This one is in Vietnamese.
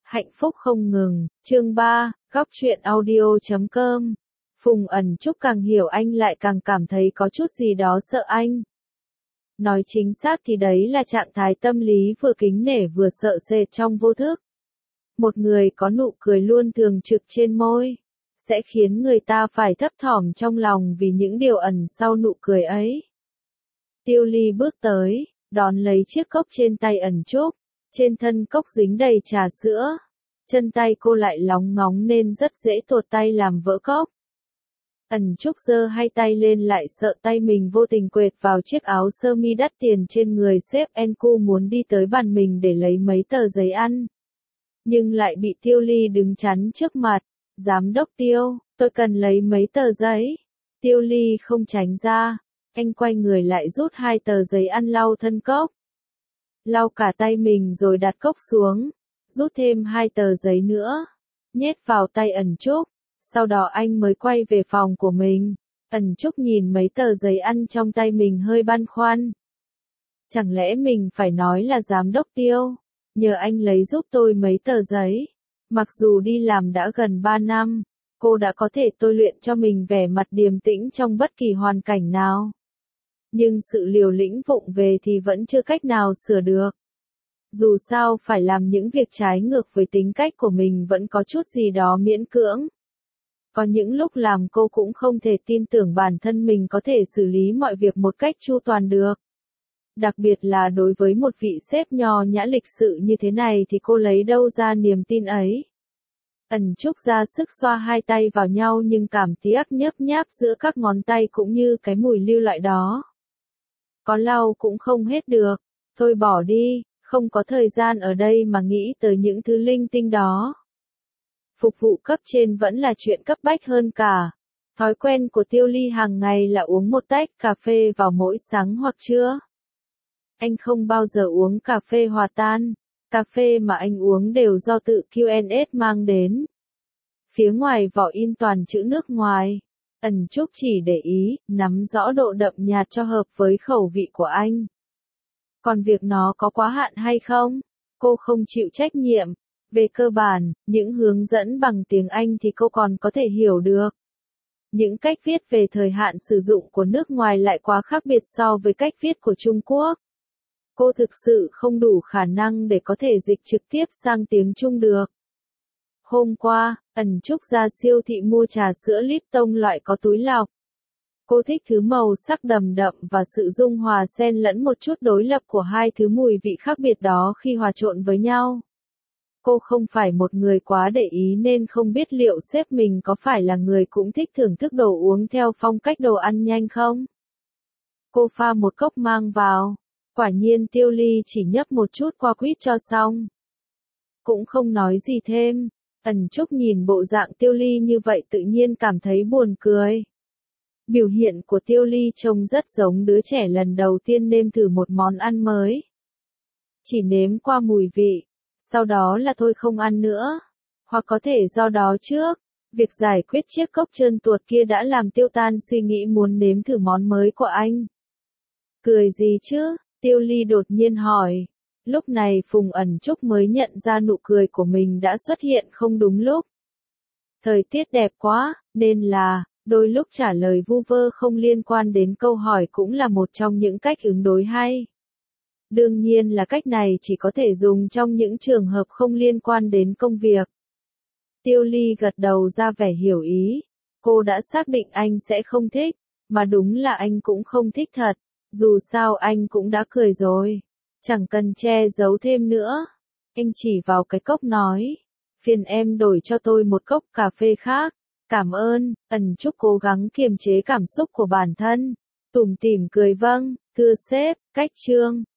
Hạnh phúc không ngừng, chương 3, góc truyện audio.com. Phùng Ẩn Trúc càng hiểu anh lại càng cảm thấy có chút gì đó sợ anh. Nói chính xác thì đấy là trạng thái tâm lý vừa kính nể vừa sợ sệt trong vô thức. Một người có nụ cười luôn thường trực trên môi, sẽ khiến người ta phải thấp thỏm trong lòng vì những điều ẩn sau nụ cười ấy. Tiêu Ly bước tới, đón lấy chiếc cốc trên tay Ẩn Trúc. Trên thân cốc dính đầy trà sữa. Chân tay cô lại lóng ngóng nên rất dễ tuột tay làm vỡ cốc. Ẩn Trúc giơ hai tay lên lại sợ tay mình vô tình quệt vào chiếc áo sơ mi đắt tiền trên người sếp Enku muốn đi tới bàn mình để lấy mấy tờ giấy ăn. Nhưng lại bị Tiêu Ly đứng chắn trước mặt. Giám đốc Tiêu, tôi cần lấy mấy tờ giấy. Tiêu Ly không tránh ra. Anh quay người lại rút hai tờ giấy ăn lau thân cốc. Lau cả tay mình rồi đặt cốc xuống, rút thêm hai tờ giấy nữa, nhét vào tay Ẩn Trúc, sau đó anh mới quay về phòng của mình. Ẩn Trúc nhìn mấy tờ giấy ăn trong tay mình hơi băn khoăn. Chẳng lẽ mình phải nói là giám đốc Tiêu, nhờ anh lấy giúp tôi mấy tờ giấy. Mặc dù đi làm đã gần 3 năm, cô đã có thể tôi luyện cho mình vẻ mặt điềm tĩnh trong bất kỳ hoàn cảnh nào. Nhưng sự liều lĩnh vụng về thì vẫn chưa cách nào sửa được. Dù sao phải làm những việc trái ngược với tính cách của mình vẫn có chút gì đó miễn cưỡng. Có những lúc làm cô cũng không thể tin tưởng bản thân mình có thể xử lý mọi việc một cách chu toàn được. Đặc biệt là đối với một vị sếp nho nhã lịch sự như thế này thì cô lấy đâu ra niềm tin ấy. Ẩn Trúc ra sức xoa hai tay vào nhau nhưng cảm giác nhấp nháp giữa các ngón tay cũng như cái mùi lưu lại đó. Có lau cũng không hết được, thôi bỏ đi, không có thời gian ở đây mà nghĩ tới những thứ linh tinh đó. Phục vụ cấp trên vẫn là chuyện cấp bách hơn cả. Thói quen của Tiêu Ly hàng ngày là uống một tách cà phê vào mỗi sáng hoặc trưa. Anh không bao giờ uống cà phê hòa tan, cà phê mà anh uống đều do tự QNS mang đến. Phía ngoài vỏ in toàn chữ nước ngoài. Ẩn Trúc chỉ để ý, nắm rõ độ đậm nhạt cho hợp với khẩu vị của anh. Còn việc nó có quá hạn hay không, cô không chịu trách nhiệm. Về cơ bản, những hướng dẫn bằng tiếng Anh thì cô còn có thể hiểu được. Những cách viết về thời hạn sử dụng của nước ngoài lại quá khác biệt so với cách viết của Trung Quốc. Cô thực sự không đủ khả năng để có thể dịch trực tiếp sang tiếng Trung được. Hôm qua, Ẩn Trúc ra siêu thị mua trà sữa Lipton loại có túi lọc. Cô thích thứ màu sắc đầm đậm và sự dung hòa xen lẫn một chút đối lập của hai thứ mùi vị khác biệt đó khi hòa trộn với nhau. Cô không phải một người quá để ý nên không biết liệu sếp mình có phải là người cũng thích thưởng thức đồ uống theo phong cách đồ ăn nhanh không. Cô pha một cốc mang vào. Quả nhiên Tiêu Ly chỉ nhấp một chút qua quýt cho xong. Cũng không nói gì thêm. Ẩn Trúc nhìn bộ dạng Tiêu Ly như vậy tự nhiên cảm thấy buồn cười. Biểu hiện của Tiêu Ly trông rất giống đứa trẻ lần đầu tiên nếm thử một món ăn mới. Chỉ nếm qua mùi vị, sau đó là thôi không ăn nữa. Hoặc có thể do đó trước, việc giải quyết chiếc cốc trơn tuột kia đã làm tiêu tan suy nghĩ muốn nếm thử món mới của anh. Cười gì chứ? Tiêu Ly đột nhiên hỏi. Lúc này Phùng Ẩn Trúc mới nhận ra nụ cười của mình đã xuất hiện không đúng lúc. Thời tiết đẹp quá, nên là, đôi lúc trả lời vu vơ không liên quan đến câu hỏi cũng là một trong những cách ứng đối hay. Đương nhiên là cách này chỉ có thể dùng trong những trường hợp không liên quan đến công việc. Tiêu Ly gật đầu ra vẻ hiểu ý. Cô đã xác định anh sẽ không thích, mà đúng là anh cũng không thích thật. Dù sao anh cũng đã cười rồi. Chẳng cần che giấu thêm nữa. Anh chỉ vào cái cốc nói. Phiền em đổi cho tôi một cốc cà phê khác. Cảm ơn. Ẩn Trúc cố gắng kiềm chế cảm xúc của bản thân. Tủm tỉm cười vâng, thưa sếp, cách chương.